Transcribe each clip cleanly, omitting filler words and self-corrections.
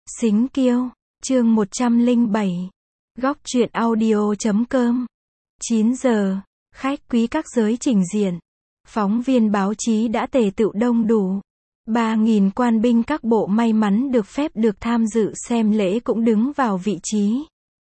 Xính Kiêu, chương 107. Góc truyện audio.com. 9 giờ, khách quý các giới trình diện. Phóng viên báo chí đã tề tựu đông đủ. 3.000 quan binh các bộ may mắn được phép được tham dự xem lễ cũng đứng vào vị trí.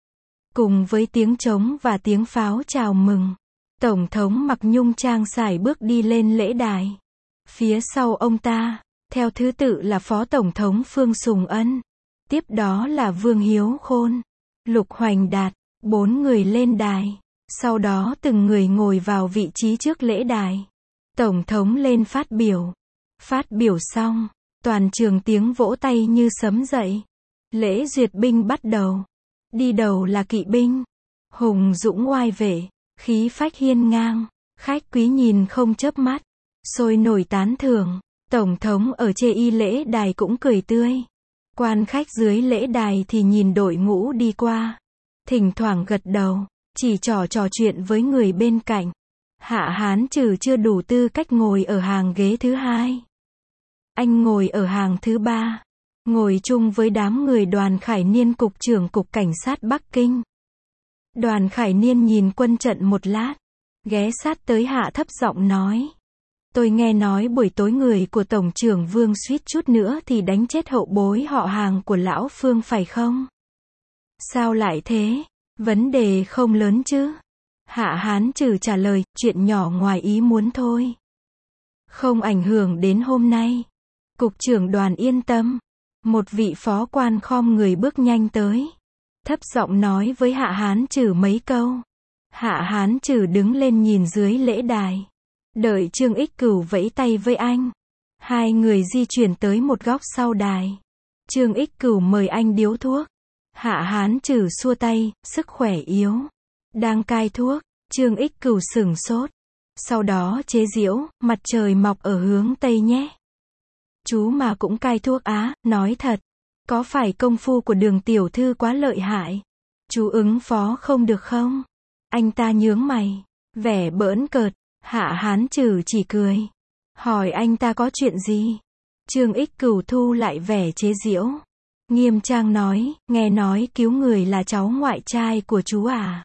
Cùng với tiếng trống và tiếng pháo chào mừng, Tổng thống mặc nhung trang sải bước đi lên lễ đài. Phía sau ông ta, theo thứ tự là Phó Tổng thống Phương Sùng Ân. Tiếp đó là Vương Hiếu Khôn, Lục Hoành Đạt, 4 người lên đài. Sau đó từng người ngồi vào vị trí trước lễ đài. Tổng thống lên phát biểu. Phát biểu xong, toàn trường tiếng vỗ tay như sấm dậy. Lễ duyệt binh bắt đầu. Đi đầu là kỵ binh. Hùng dũng oai vệ, khí phách hiên ngang. Khách quý nhìn không chớp mắt, sôi nổi tán thưởng. Tổng thống ở chê lễ đài cũng cười tươi. Quan khách dưới lễ đài thì nhìn đội ngũ đi qua, thỉnh thoảng gật đầu, chỉ trò chuyện với người bên cạnh. Hạ Hán Trừ chưa đủ tư cách ngồi ở hàng ghế thứ hai. Anh ngồi ở hàng thứ ba, ngồi chung với đám người Đoàn Khải Niên, Cục trưởng Cục Cảnh sát Bắc Kinh. Đoàn Khải Niên nhìn quân trận một lát, ghé sát tới Hạ thấp giọng nói. Tôi nghe nói buổi tối người của Tổng trưởng Vương suýt chút nữa thì đánh chết hậu bối họ hàng của lão Phương phải không? Sao lại thế? Vấn đề không lớn chứ? Hạ Hán Trừ trả lời, chuyện nhỏ ngoài ý muốn thôi. Không ảnh hưởng đến hôm nay. Cục trưởng Đoàn yên tâm. Một vị phó quan khom người bước nhanh tới. Thấp giọng nói với Hạ Hán Trừ mấy câu. Hạ Hán Trừ đứng lên nhìn dưới lễ đài. Đợi Trương Ích Cửu vẫy tay với anh. Hai người di chuyển tới một góc sau đài. Trương Ích Cửu mời anh điếu thuốc. Hạ Hán Trừ xua tay, sức khỏe yếu. Đang cai thuốc. Trương Ích Cửu sửng sốt. Sau đó chế giễu, mặt trời mọc ở hướng Tây nhé. Chú mà cũng cai thuốc á, nói thật. Có phải công phu của Đường tiểu thư quá lợi hại? Chú ứng phó không được không? Anh ta nhướng mày, vẻ bỡn cợt. Hạ Hán Trừ chỉ cười. Hỏi anh ta có chuyện gì? Trương Ích Cửu thu lại vẻ chế giễu. Nghiêm trang nói, nghe nói cứu người là cháu ngoại trai của chú à?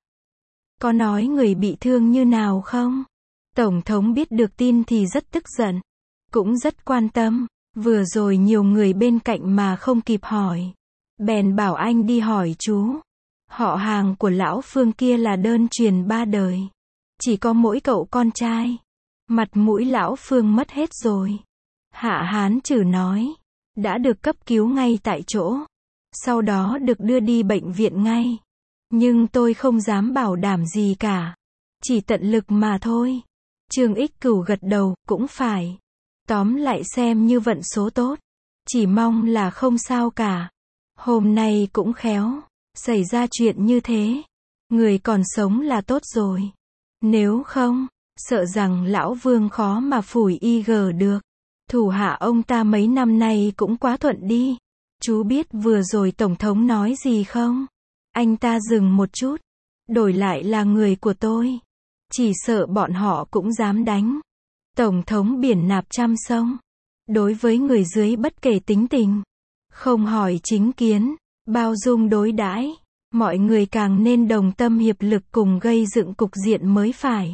Có nói người bị thương như nào không? Tổng thống biết được tin thì rất tức giận. Cũng rất quan tâm. Vừa rồi nhiều người bên cạnh mà không kịp hỏi. Bèn bảo anh đi hỏi chú. Họ hàng của lão Phương kia là đơn truyền 3 đời. Chỉ có mỗi cậu con trai. Mặt mũi lão Phương mất hết rồi. Hạ Hán Trừ nói. Đã được cấp cứu ngay tại chỗ. Sau đó được đưa đi bệnh viện ngay. Nhưng tôi không dám bảo đảm gì cả. Chỉ tận lực mà thôi. Trương Ích Cửu gật đầu, cũng phải. Tóm lại xem như vận số tốt. Chỉ mong là không sao cả. Hôm nay cũng khéo. Xảy ra chuyện như thế. Người còn sống là tốt rồi. Nếu không, sợ rằng lão Vương khó mà phủi IG được. Thủ hạ ông ta mấy năm nay cũng quá thuận đi. Chú biết vừa rồi Tổng thống nói gì không? Anh ta dừng một chút. Đổi lại là người của tôi. Chỉ sợ bọn họ cũng dám đánh. Tổng thống biển nạp trăm sông. Đối với người dưới bất kể tính tình. Không hỏi chính kiến. Bao dung đối đãi. Mọi người càng nên đồng tâm hiệp lực cùng gây dựng cục diện mới phải.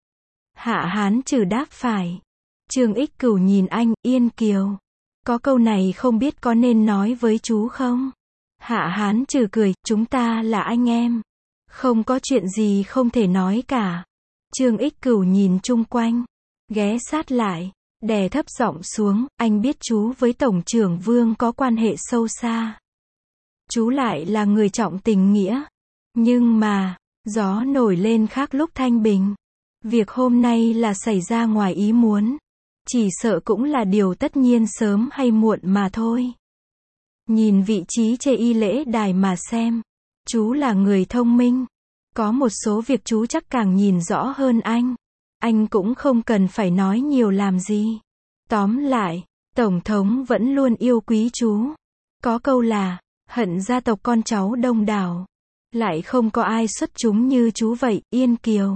Hạ Hán Trừ đáp phải. Trương Ích Cửu nhìn anh, Yên Kiều. Có câu này không biết có nên nói với chú không? Hạ Hán Trừ cười, chúng ta là anh em. Không có chuyện gì không thể nói cả. Trương Ích Cửu nhìn chung quanh. Ghé sát lại, đè thấp giọng xuống, anh biết chú với Tổng trưởng Vương có quan hệ sâu xa. Chú lại là người trọng tình nghĩa. Nhưng mà, gió nổi lên khác lúc thanh bình. Việc hôm nay là xảy ra ngoài ý muốn. Chỉ sợ cũng là điều tất nhiên sớm hay muộn mà thôi. Nhìn vị trí chê lễ đài mà xem. Chú là người thông minh. Có một số việc chú chắc càng nhìn rõ hơn anh. Anh cũng không cần phải nói nhiều làm gì. Tóm lại, Tổng thống vẫn luôn yêu quý chú. Có câu là, hận gia tộc con cháu đông đảo. Lại không có ai xuất chúng như chú vậy, Yên Kiều.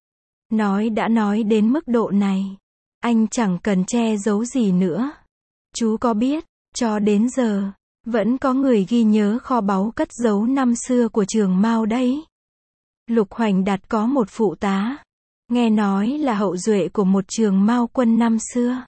Nói đã nói đến mức độ này. Anh chẳng cần che giấu gì nữa. Chú có biết, cho đến giờ, Vẫn có người ghi nhớ kho báu cất giấu năm xưa của Trường Mao đấy. Lục Hoành Đạt có một phụ tá, nghe nói là hậu duệ của một Trường Mao quân năm xưa.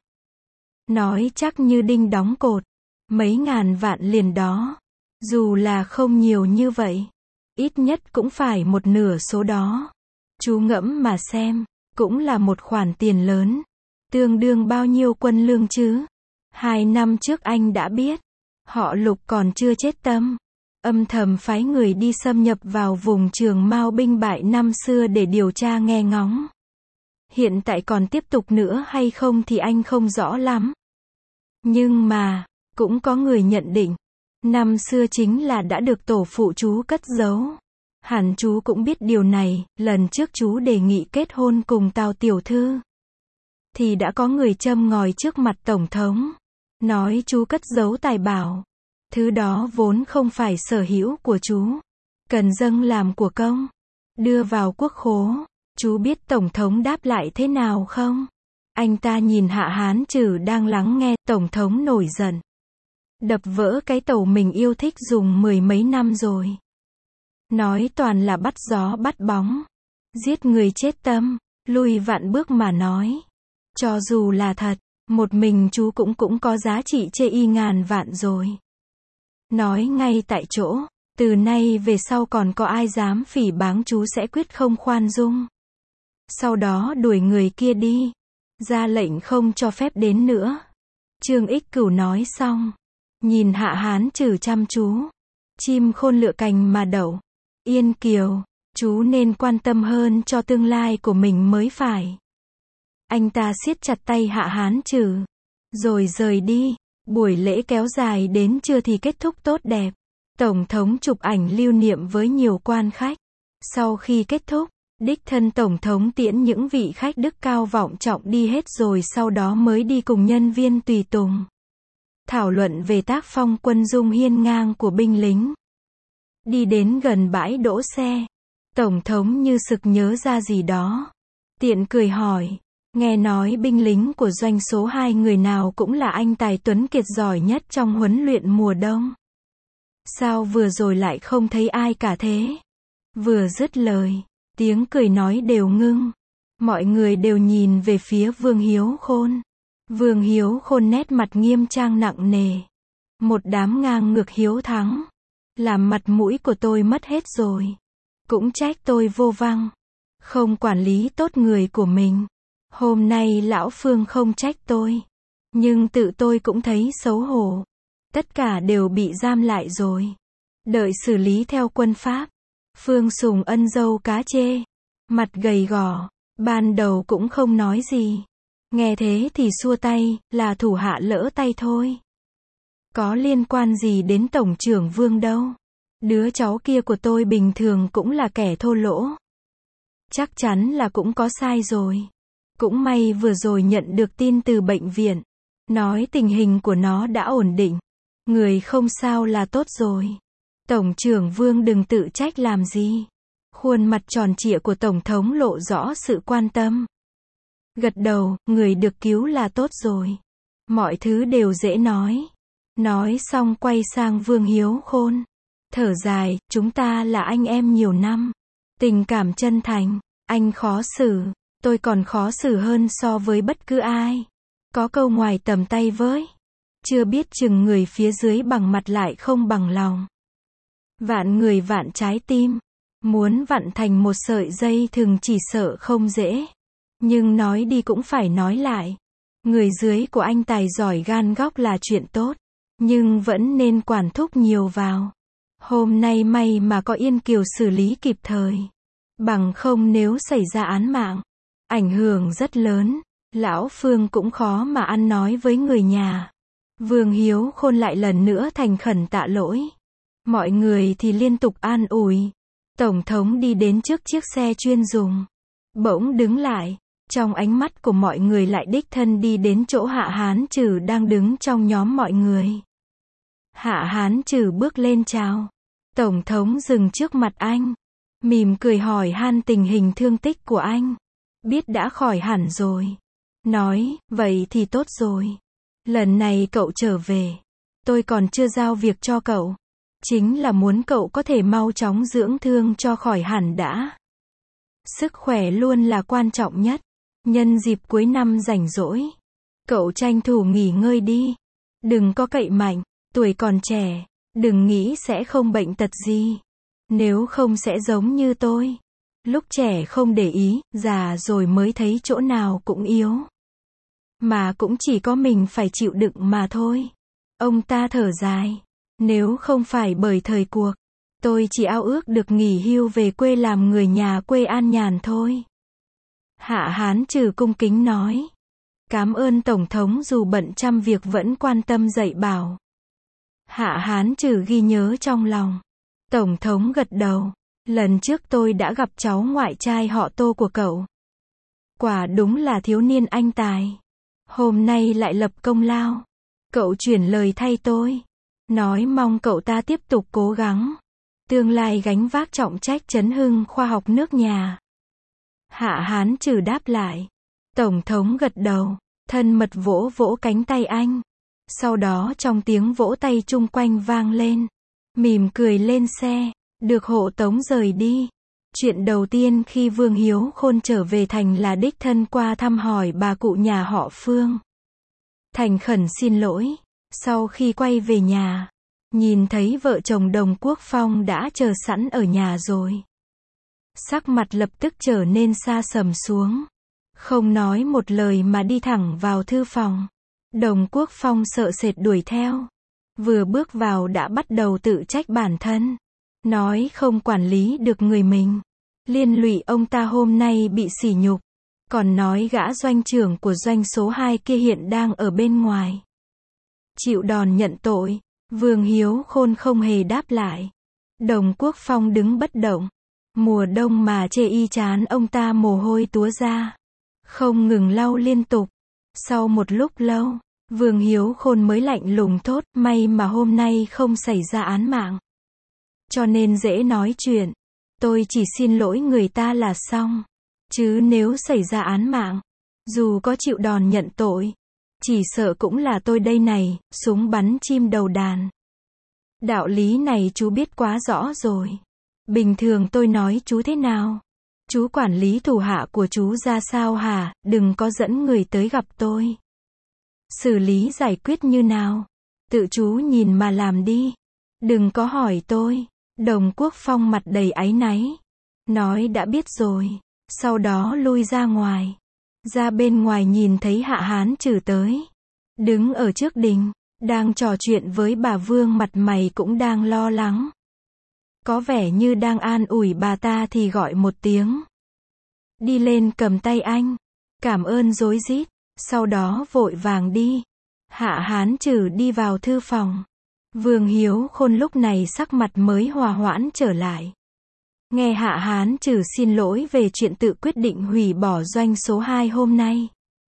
Nói chắc như đinh đóng cột, mấy ngàn vạn liền đó. Dù là không nhiều như vậy, ít nhất cũng phải một nửa số đó. Chú ngẫm mà xem, cũng là một khoản tiền lớn. Tương đương bao nhiêu quân lương chứ? 2 năm trước anh đã biết, họ Lục còn chưa chết tâm, âm thầm phái người đi xâm nhập vào vùng Trường Mao binh bại năm xưa để điều tra nghe ngóng. Hiện tại còn tiếp tục nữa hay không thì anh không rõ lắm. Nhưng mà, cũng có người nhận định, năm xưa chính là đã được tổ phụ chú cất giấu. Hẳn chú cũng biết điều này, lần trước chú đề nghị kết hôn cùng Tào tiểu thư, thì đã có người châm ngòi trước mặt Tổng thống, nói chú cất giấu tài bảo. Thứ đó vốn không phải sở hữu của chú, cần dâng làm của công, đưa vào quốc khố. Chú biết Tổng thống đáp lại thế nào không? Anh ta nhìn Hạ Hán Trừ đang lắng nghe, Tổng thống nổi giận. Đập vỡ cái tàu mình yêu thích dùng 10 mấy năm rồi. Nói toàn là bắt gió bắt bóng. Giết người chết tâm, lùi vạn bước mà nói. Cho dù là thật, một mình chú cũng có giá trị chê y ngàn vạn rồi. Nói ngay tại chỗ, từ nay về sau còn có ai dám phỉ báng chú sẽ quyết không khoan dung. Sau đó đuổi người kia đi, ra lệnh không cho phép đến nữa. Trương Ích Cửu nói xong, nhìn Hạ Hán Trừ chăm chú. Chim khôn lựa cành mà đậu. Yên Kiều, chú nên quan tâm hơn cho tương lai của mình mới phải. Anh ta siết chặt tay Hạ Hán Trừ, rồi rời đi. Buổi lễ kéo dài đến trưa thì kết thúc tốt đẹp. Tổng thống chụp ảnh lưu niệm với nhiều quan khách. Sau khi kết thúc, đích thân Tổng thống tiễn những vị khách đức cao vọng trọng đi hết rồi sau đó mới đi cùng nhân viên tùy tùng. Thảo luận về tác phong quân dung hiên ngang của binh lính. Đi đến gần bãi đỗ xe, Tổng thống như sực nhớ ra gì đó. Tiện cười hỏi, nghe nói binh lính của doanh số 2 người nào cũng là anh tài tuấn kiệt giỏi nhất trong huấn luyện mùa đông. Sao vừa rồi lại không thấy ai cả thế? Vừa dứt lời, tiếng cười nói đều ngưng. Mọi người đều nhìn về phía Vương Hiếu Khôn. Vương Hiếu Khôn nét mặt nghiêm trang nặng nề. Một đám ngang ngược hiếu thắng. Làm mặt mũi của tôi mất hết rồi. Cũng trách tôi vô văng. Không quản lý tốt người của mình. Hôm nay lão Phương không trách tôi. Nhưng tự tôi cũng thấy xấu hổ. Tất cả đều bị giam lại rồi. Đợi xử lý theo quân pháp. Phương Sùng Ân dâu cá chê. Mặt gầy gò. Ban đầu cũng không nói gì. Nghe thế thì xua tay, là thủ hạ lỡ tay thôi. Có liên quan gì đến Tổng trưởng Vương đâu. Đứa cháu kia của tôi bình thường cũng là kẻ thô lỗ. Chắc chắn là cũng có sai rồi. Cũng may vừa rồi nhận được tin từ bệnh viện. Nói tình hình của nó đã ổn định. Người không sao là tốt rồi. Tổng trưởng Vương đừng tự trách làm gì. Khuôn mặt tròn trịa của Tổng thống lộ rõ sự quan tâm. Gật đầu, người được cứu là tốt rồi. Mọi thứ đều dễ nói. Nói xong quay sang Vương Hiếu Khôn. Thở dài, chúng ta là anh em nhiều năm. Tình cảm chân thành, anh khó xử. Tôi còn khó xử hơn so với bất cứ ai. Có câu ngoài tầm tay với. Chưa biết chừng người phía dưới bằng mặt lại không bằng lòng. Vạn người vạn trái tim. Muốn vặn thành một sợi dây thừng chỉ sợ không dễ. Nhưng nói đi cũng phải nói lại. Người dưới của anh tài giỏi gan góc là chuyện tốt. Nhưng vẫn nên quản thúc nhiều vào. Hôm nay may mà có Yên Kiều xử lý kịp thời. Bằng không nếu xảy ra án mạng, ảnh hưởng rất lớn. Lão Phương cũng khó mà ăn nói với người nhà. Vương Hiếu Khôn lại lần nữa thành khẩn tạ lỗi. Mọi người thì liên tục an ủi. Tổng thống đi đến trước chiếc xe chuyên dùng. Bỗng đứng lại. Trong ánh mắt của mọi người lại đích thân đi đến chỗ Hạ Hán Trừ đang đứng trong nhóm mọi người. Hạ Hán Trừ bước lên chào. Tổng thống dừng trước mặt anh. Mỉm cười hỏi han tình hình thương tích của anh. Biết đã khỏi hẳn rồi. Nói, vậy thì tốt rồi. Lần này cậu trở về. tôi còn chưa giao việc cho cậu. Chính là muốn cậu có thể mau chóng dưỡng thương cho khỏi hẳn đã. Sức khỏe luôn là quan trọng nhất. Nhân dịp cuối năm rảnh rỗi, cậu tranh thủ nghỉ ngơi đi. Đừng có cậy mạnh, tuổi còn trẻ, đừng nghĩ sẽ không bệnh tật gì. Nếu không sẽ giống như tôi. Lúc trẻ không để ý, già rồi mới thấy chỗ nào cũng yếu. Mà cũng chỉ có mình phải chịu đựng mà thôi. Ông ta thở dài. Nếu không phải bởi thời cuộc, tôi chỉ ao ước được nghỉ hưu về quê làm người nhà quê an nhàn thôi. Hạ Hán Trừ cung kính nói. Cảm ơn Tổng thống dù bận trăm việc vẫn quan tâm dạy bảo. Hạ Hán Trừ ghi nhớ trong lòng. Tổng thống gật đầu. Lần trước tôi đã gặp cháu ngoại trai họ Tô của cậu. Quả đúng là thiếu niên anh tài. Hôm nay lại lập công lao. Cậu chuyển lời thay tôi. Nói mong cậu ta tiếp tục cố gắng. Tương lai gánh vác trọng trách chấn hưng khoa học nước nhà. Hạ Hán Trừ đáp lại. Tổng thống gật đầu. Thân mật vỗ vỗ cánh tay anh. Sau đó trong tiếng vỗ tay chung quanh vang lên. Mỉm cười lên xe. Được hộ tống rời đi. Chuyện đầu tiên khi Vương Hiếu Khôn trở về thành là đích thân qua thăm hỏi bà cụ nhà họ Phương. Thành khẩn xin lỗi. Sau khi quay về nhà, nhìn thấy vợ chồng Đồng Quốc Phong đã chờ sẵn ở nhà rồi. Sắc mặt lập tức trở nên xa sầm xuống. Không nói một lời mà đi thẳng vào thư phòng. Đồng Quốc Phong sợ sệt đuổi theo. Vừa bước vào đã bắt đầu tự trách bản thân. Nói không quản lý được người mình. Liên lụy ông ta hôm nay bị sỉ nhục. Còn nói gã doanh trưởng của doanh số 2 kia hiện đang ở bên ngoài. Chịu đòn nhận tội. Vương Hiếu Khôn không hề đáp lại. Đồng Quốc Phong đứng bất động. Mùa đông mà chê y chán ông ta mồ hôi túa ra. Không ngừng lau liên tục. Sau một lúc lâu, Vương Hiếu Khôn mới lạnh lùng thốt, may mà hôm nay không xảy ra án mạng. Cho nên dễ nói chuyện. Tôi chỉ xin lỗi người ta là xong. Chứ nếu xảy ra án mạng, dù có chịu đòn nhận tội, chỉ sợ cũng là tôi đây này, súng bắn chim đầu đàn. Đạo lý này chú biết quá rõ rồi. Bình thường tôi nói chú thế nào? Chú quản lý thủ hạ của chú ra sao hả? Đừng có dẫn người tới gặp tôi. Xử lý giải quyết như nào? Tự chú nhìn mà làm đi. Đừng có hỏi tôi. Đồng Quốc Phong mặt đầy áy náy. Nói đã biết rồi. Sau đó lui ra ngoài. Ra bên ngoài nhìn thấy Hạ Hán Trừ tới. Đứng ở trước đình. Đang trò chuyện với bà Vương, mặt mày cũng đang lo lắng. Có vẻ như đang an ủi bà ta thì gọi một tiếng. Đi lên cầm tay anh. Cảm ơn rối rít. Sau đó vội vàng đi. Hạ Hán Trừ đi vào thư phòng. Vương Hiếu Khôn lúc này sắc mặt mới hòa hoãn trở lại. Nghe Hạ Hán Trừ xin lỗi về chuyện tự quyết định hủy bỏ doanh số 2 hôm nay.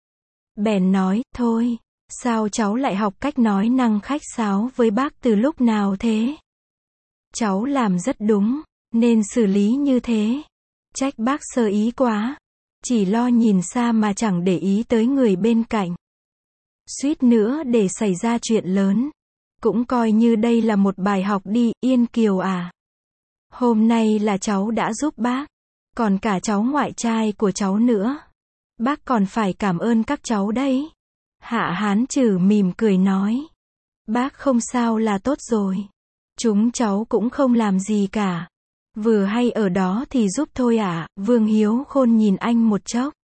Bèn nói, thôi, sao cháu lại học cách nói năng khách sáo với bác từ lúc nào thế? Cháu làm rất đúng, nên xử lý như thế. Trách bác sơ ý quá. Chỉ lo nhìn xa mà chẳng để ý tới người bên cạnh. Suýt nữa để xảy ra chuyện lớn. Cũng coi như đây là một bài học đi, Yên Kiều à. Hôm nay là cháu đã giúp bác. Còn cả cháu ngoại trai của cháu nữa. Bác còn phải cảm ơn các cháu đấy. Hạ Hán Trừ mỉm cười nói. Bác không sao là tốt rồi. Chúng cháu cũng không làm gì cả. Vừa hay ở đó thì giúp thôi ạ. Vương Hiếu Khôn nhìn anh một chốc.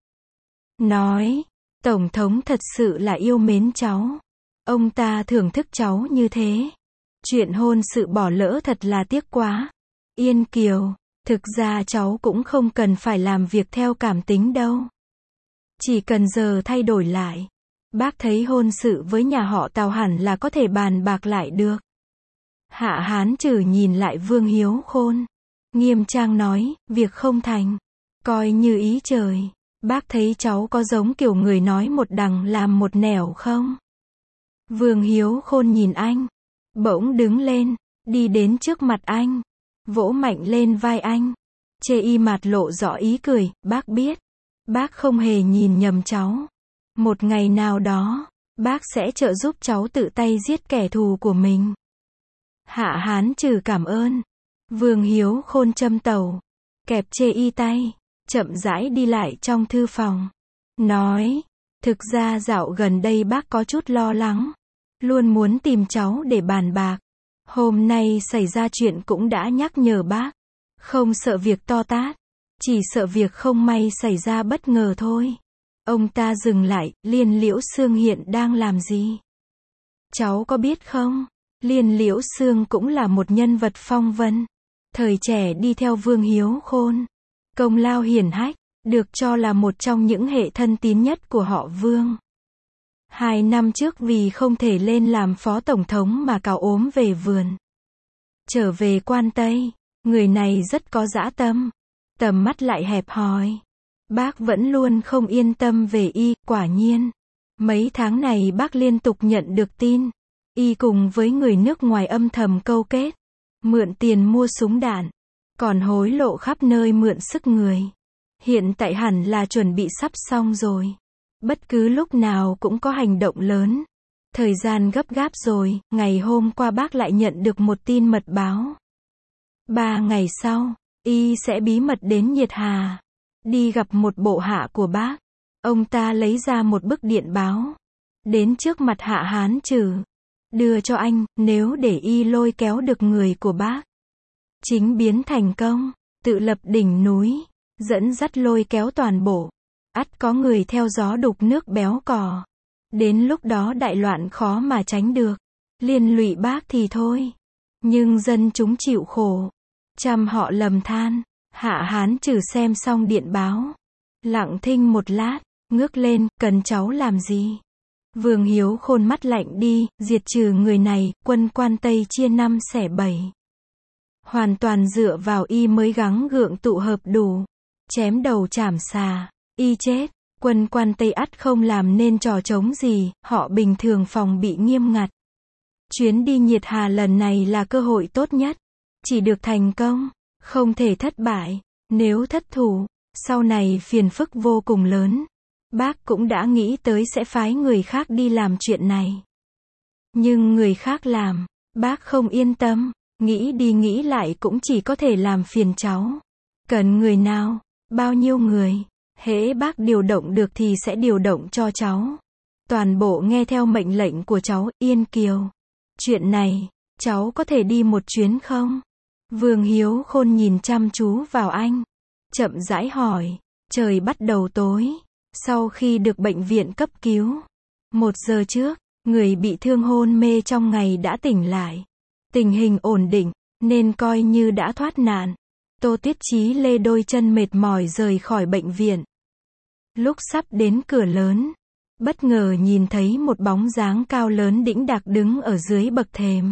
Nói, Tổng thống thật sự là yêu mến cháu. Ông ta thưởng thức cháu như thế. Chuyện hôn sự bỏ lỡ thật là tiếc quá. Yên Kiều, thực ra cháu cũng không cần phải làm việc theo cảm tính đâu. Chỉ cần giờ thay đổi lại. Bác thấy hôn sự với nhà họ Tào hẳn là có thể bàn bạc lại được. Hạ Hán Trừ nhìn lại Vương Hiếu Khôn. Nghiêm trang nói, việc không thành. Coi như ý trời. Bác thấy cháu có giống kiểu người nói một đằng làm một nẻo không? Vương Hiếu Khôn nhìn anh. Bỗng đứng lên. Đi đến trước mặt anh. Vỗ mạnh lên vai anh. Chê y mặt lộ rõ ý cười. Bác biết. Bác không hề nhìn nhầm cháu. Một ngày nào đó, Bác sẽ trợ giúp cháu tự tay giết kẻ thù của mình. Hạ Hán Trừ cảm ơn. Vương Hiếu Khôn châm tàu, kẹp chê y tay, chậm rãi đi lại trong thư phòng. Nói, thực ra dạo gần đây bác có chút lo lắng. Luôn muốn tìm cháu để bàn bạc. Hôm nay xảy ra chuyện cũng đã nhắc nhở bác. Không sợ việc to tát. Chỉ sợ việc không may xảy ra bất ngờ thôi. Ông ta dừng lại, Liên Liễu Xương hiện đang làm gì? Cháu có biết không? Liên Liễu Xương cũng là một nhân vật phong vân. Thời trẻ đi theo Vương Hiếu Khôn. Công lao hiển hách, được cho là một trong những hệ thân tín nhất của họ Vương. 2 năm trước vì không thể lên làm phó tổng thống mà cào ốm về vườn. Trở về Quan Tây, người này rất có dã tâm. Tầm mắt lại hẹp hòi. Bác vẫn luôn không yên tâm về y, quả nhiên. Mấy tháng này bác liên tục nhận được tin. Y cùng với người nước ngoài âm thầm câu kết. Mượn tiền mua súng đạn. Còn hối lộ khắp nơi mượn sức người. Hiện tại hẳn là chuẩn bị sắp xong rồi. Bất cứ lúc nào cũng có hành động lớn. Thời gian gấp gáp rồi, ngày hôm qua bác lại nhận được một tin mật báo. 3 ngày sau, y sẽ bí mật đến Nhiệt Hà. Đi gặp một bộ hạ của bác. Ông ta lấy ra một bức điện báo. Đến trước mặt Hạ Hán Trừ. Đưa cho anh, nếu để y lôi kéo được người của bác. Chính biến thành công, tự lập đỉnh núi, dẫn dắt lôi kéo toàn bộ. Ắt có người theo gió đục nước béo cò. Đến lúc đó đại loạn khó mà tránh được. Liên lụy bác thì thôi. Nhưng dân chúng chịu khổ. Trăm họ lầm than. Hạ Hán Trừ xem xong điện báo. Lặng thinh một lát, ngước lên, cần cháu làm gì? Vương Hiếu Khôn mắt lạnh đi, diệt trừ người này, quân Quan Tây chia 5 xẻ 7. Hoàn toàn dựa vào y mới gắng gượng tụ hợp đủ. Chém đầu chảm xà, y chết. Quân Quan Tây ắt không làm nên trò trống gì, họ bình thường phòng bị nghiêm ngặt. Chuyến đi Nhiệt Hà lần này là cơ hội tốt nhất. Chỉ được thành công, không thể thất bại. Nếu thất thủ, sau này phiền phức vô cùng lớn. Bác cũng đã nghĩ tới sẽ phái người khác đi làm chuyện này. Nhưng người khác làm, bác không yên tâm. Nghĩ đi nghĩ lại cũng chỉ có thể làm phiền cháu. Cần người nào, bao nhiêu người, hễ bác điều động được thì sẽ điều động cho cháu. Toàn bộ nghe theo mệnh lệnh của cháu, Yên Kiều. Chuyện này, cháu có thể đi một chuyến không? Vương Hiếu Khôn nhìn chăm chú vào anh. Chậm rãi hỏi. Trời bắt đầu tối. Sau khi được bệnh viện cấp cứu. 1 giờ trước, người bị thương hôn mê trong ngày đã tỉnh lại. Tình hình ổn định, nên coi như đã thoát nạn. Tô Tiết Chí lê đôi chân mệt mỏi rời khỏi bệnh viện. Lúc sắp đến cửa lớn, bất ngờ nhìn thấy một bóng dáng cao lớn đĩnh đạc đứng ở dưới bậc thềm.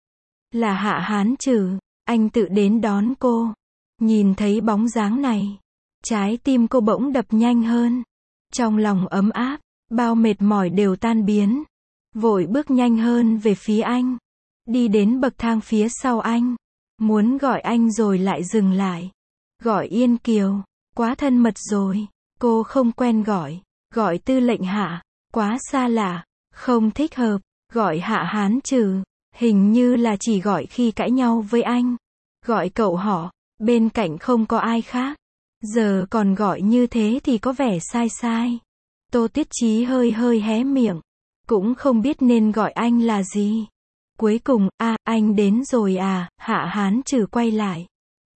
Là Hạ Hán Trừ, anh tự đến đón cô. Nhìn thấy bóng dáng này, trái tim cô bỗng đập nhanh hơn. Trong lòng ấm áp, bao mệt mỏi đều tan biến. Vội bước nhanh hơn về phía anh. Đi đến bậc thang phía sau anh. Muốn gọi anh rồi lại dừng lại. Gọi Yên Kiều, quá thân mật rồi. Cô không quen gọi. Gọi Tư lệnh Hạ, quá xa lạ. Không thích hợp. Gọi Hạ Hán Trừ, hình như là chỉ gọi khi cãi nhau với anh. Gọi cậu họ, bên cạnh không có ai khác. Giờ còn gọi như thế thì có vẻ sai sai. Tô Tiết Chí hơi hơi hé miệng. Cũng không biết nên gọi anh là gì. Cuối cùng, anh đến rồi à, Hạ Hán Trừ quay lại.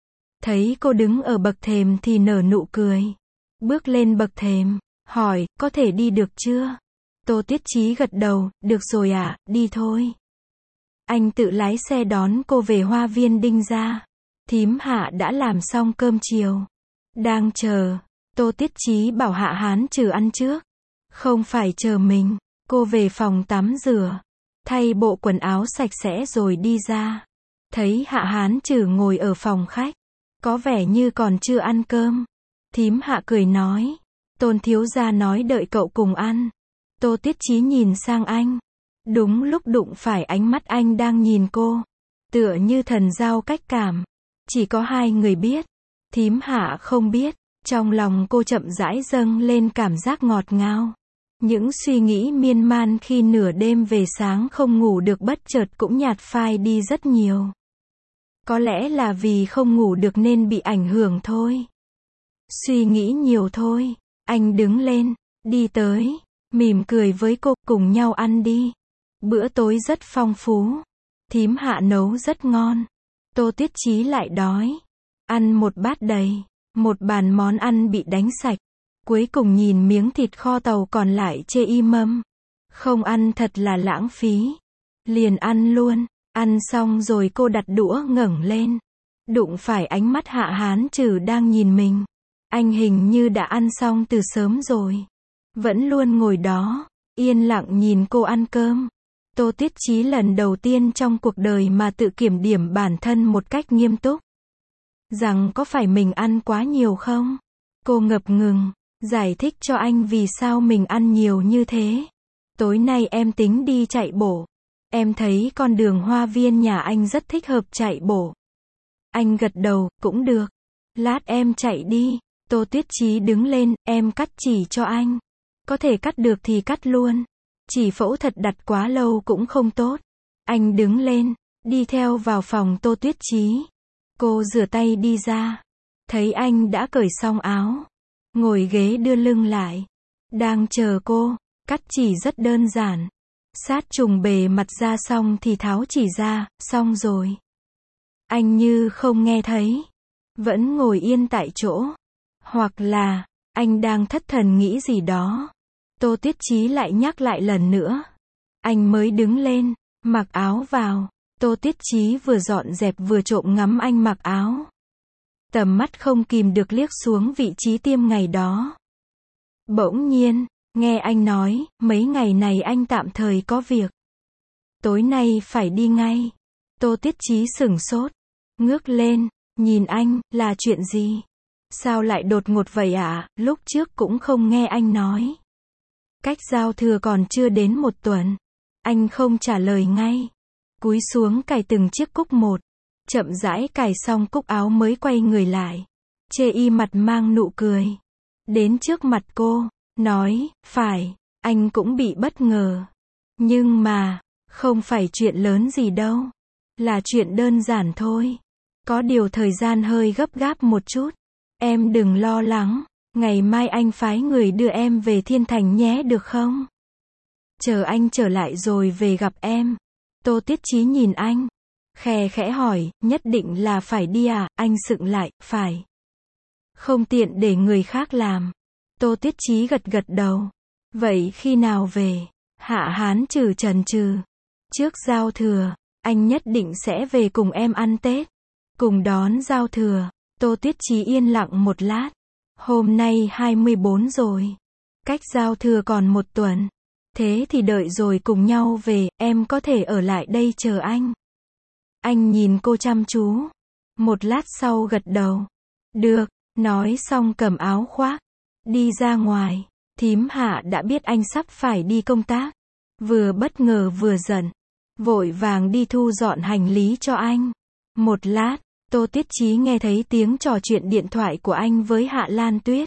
Thấy cô đứng ở bậc thềm thì nở nụ cười. Bước lên bậc thềm, hỏi, có thể đi được chưa? Tô Tiết Chí gật đầu, được rồi ạ, đi thôi. Anh tự lái xe đón cô về Hoa Viên Đinh Gia. Thím Hạ đã làm xong cơm chiều. Đang chờ. Tô Tiết Chí bảo Hạ Hán Trừ ăn trước. Không phải chờ mình. Cô về phòng tắm rửa. Thay bộ quần áo sạch sẽ rồi đi ra. Thấy Hạ Hán Trừ ngồi ở phòng khách. Có vẻ như còn chưa ăn cơm. Thím Hạ cười nói. Tôn thiếu gia nói đợi cậu cùng ăn. Tô Tiết Chí nhìn sang anh. Đúng lúc đụng phải ánh mắt anh đang nhìn cô. Tựa như thần giao cách cảm. Chỉ có hai người biết. Thím Hạ không biết. Trong lòng cô chậm rãi dâng lên cảm giác ngọt ngào. Những suy nghĩ miên man khi nửa đêm về sáng không ngủ được bất chợt cũng nhạt phai đi rất nhiều. Có lẽ là vì không ngủ được nên bị ảnh hưởng thôi. Suy nghĩ nhiều thôi. Anh đứng lên, đi tới, mỉm cười với cô, cùng nhau ăn đi. Bữa tối rất phong phú. Thím Hạ nấu rất ngon. Tô Tuyết Chí lại đói. Ăn một bát đầy. Một bàn món ăn bị đánh sạch. Cuối cùng nhìn miếng thịt kho tàu còn lại chê y mâm. Không ăn thật là lãng phí. Liền ăn luôn. Ăn xong rồi cô đặt đũa ngẩng lên. Đụng phải ánh mắt Hạ Hán Trừ đang nhìn mình. Anh hình như đã ăn xong từ sớm rồi. Vẫn luôn ngồi đó, yên lặng nhìn cô ăn cơm. Tô Tuyết Chí lần đầu tiên trong cuộc đời mà tự kiểm điểm bản thân một cách nghiêm túc. Rằng có phải mình ăn quá nhiều không? Cô ngập ngừng, giải thích cho anh vì sao mình ăn nhiều như thế. Tối nay em tính đi chạy bộ. Em thấy con đường hoa viên nhà anh rất thích hợp chạy bộ. Anh gật đầu, cũng được. Lát em chạy đi. Tô Tuyết Chí đứng lên, em cắt chỉ cho anh. Có thể cắt được thì cắt luôn. Chỉ phẫu thuật đặt quá lâu cũng không tốt. Anh đứng lên, đi theo vào phòng Tô Tuyết Chí. Cô rửa tay đi ra. Thấy anh đã cởi xong áo. Ngồi ghế đưa lưng lại. Đang chờ cô. Cắt chỉ rất đơn giản. Sát trùng bề mặt ra xong thì tháo chỉ ra, xong rồi. Anh như không nghe thấy. Vẫn ngồi yên tại chỗ. Hoặc là, anh đang thất thần nghĩ gì đó. Tô Tuyết Chí lại nhắc lại lần nữa. Anh mới đứng lên, mặc áo vào. Tô Tuyết Chí vừa dọn dẹp vừa trộm ngắm anh mặc áo. Tầm mắt không kìm được liếc xuống vị trí tiêm ngày đó. Bỗng nhiên, nghe anh nói, mấy ngày này anh tạm thời có việc. Tối nay phải đi ngay. Tô Tuyết Chí sửng sốt. Ngước lên, nhìn anh, là chuyện gì? Sao lại đột ngột vậy ạ? Lúc trước cũng không nghe anh nói. Cách giao thừa còn chưa đến một tuần. Anh không trả lời ngay. Cúi xuống cài từng chiếc cúc một. Chậm rãi cài xong cúc áo mới quay người lại. Chê y mặt mang nụ cười. Đến trước mặt cô, nói, phải, anh cũng bị bất ngờ. Nhưng mà, không phải chuyện lớn gì đâu. Là chuyện đơn giản thôi. Có điều thời gian hơi gấp gáp một chút. Em đừng lo lắng, ngày mai anh phái người đưa em về Thiên Thành nhé được không? Chờ anh trở lại rồi về gặp em. Tô Tuyết Chí nhìn anh, khe khẽ hỏi, nhất định là phải đi à? Anh sững lại, phải. Không tiện để người khác làm. Tô Tuyết Chí gật gật đầu. Vậy khi nào về? Hạ Hán Trừ chần chừ. Trước giao thừa, anh nhất định sẽ về cùng em ăn Tết. Cùng đón giao thừa. Tô Tuyết Chí yên lặng một lát. Hôm nay 24 rồi. Cách giao thừa còn một tuần. Thế thì đợi rồi cùng nhau về, em có thể ở lại đây chờ anh. Anh nhìn cô chăm chú. Một lát sau gật đầu. Được, nói xong cầm áo khoác. Đi ra ngoài. Thím Hạ đã biết anh sắp phải đi công tác. Vừa bất ngờ vừa giận. Vội vàng đi thu dọn hành lý cho anh. Một lát. Tô Tuyết Chí nghe thấy tiếng trò chuyện điện thoại của anh với Hạ Lan Tuyết.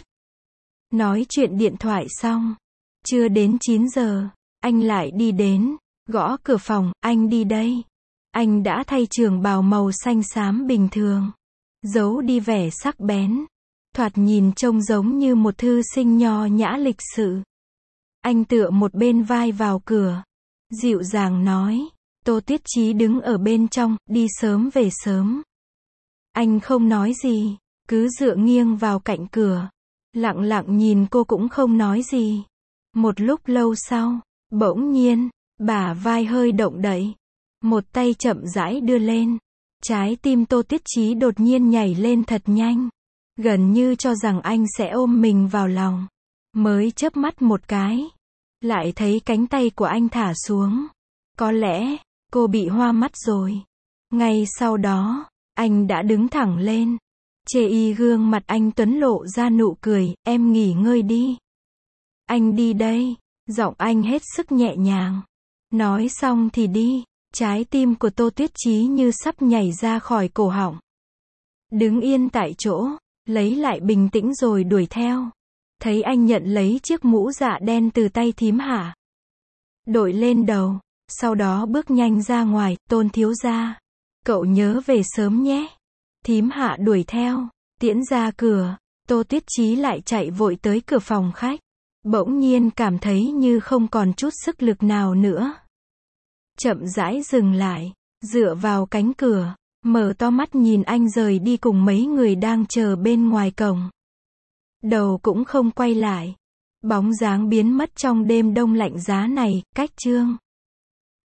Nói chuyện điện thoại xong. Chưa đến 9 giờ. Anh lại đi đến. Gõ cửa phòng. Anh đi đây. Anh đã thay trường bào màu xanh xám bình thường. Giấu đi vẻ sắc bén. Thoạt nhìn trông giống như một thư sinh nho nhã lịch sự. Anh tựa một bên vai vào cửa. Dịu dàng nói. Tô Tuyết Chí đứng ở bên trong. Đi sớm về sớm. Anh không nói gì, cứ dựa nghiêng vào cạnh cửa. Lặng lặng nhìn cô cũng không nói gì. Một lúc lâu sau, bỗng nhiên, bả vai hơi động đậy. Một tay chậm rãi đưa lên. Trái tim Tô Tuyết Chí đột nhiên nhảy lên thật nhanh. Gần như cho rằng anh sẽ ôm mình vào lòng. Mới chớp mắt một cái. Lại thấy cánh tay của anh thả xuống. Có lẽ, cô bị hoa mắt rồi. Ngay sau đó, anh đã đứng thẳng lên. Chê y gương mặt anh tuấn lộ ra nụ cười, em nghỉ ngơi đi. Anh đi đây. Giọng anh hết sức nhẹ nhàng. Nói xong thì đi. Trái tim của Tô Tuyết Chí như sắp nhảy ra khỏi cổ họng. Đứng yên tại chỗ, lấy lại bình tĩnh rồi đuổi theo. Thấy anh nhận lấy chiếc mũ dạ đen từ tay thím Hạ, đội lên đầu, sau đó bước nhanh ra ngoài, Tôn thiếu gia, cậu nhớ về sớm nhé. Thím Hạ đuổi theo, tiễn ra cửa, Tô Tuyết Chí lại chạy vội tới cửa phòng khách, bỗng nhiên cảm thấy như không còn chút sức lực nào nữa. Chậm rãi dừng lại, dựa vào cánh cửa, mở to mắt nhìn anh rời đi cùng mấy người đang chờ bên ngoài cổng. Đầu cũng không quay lại, bóng dáng biến mất trong đêm đông lạnh giá này. Cách chương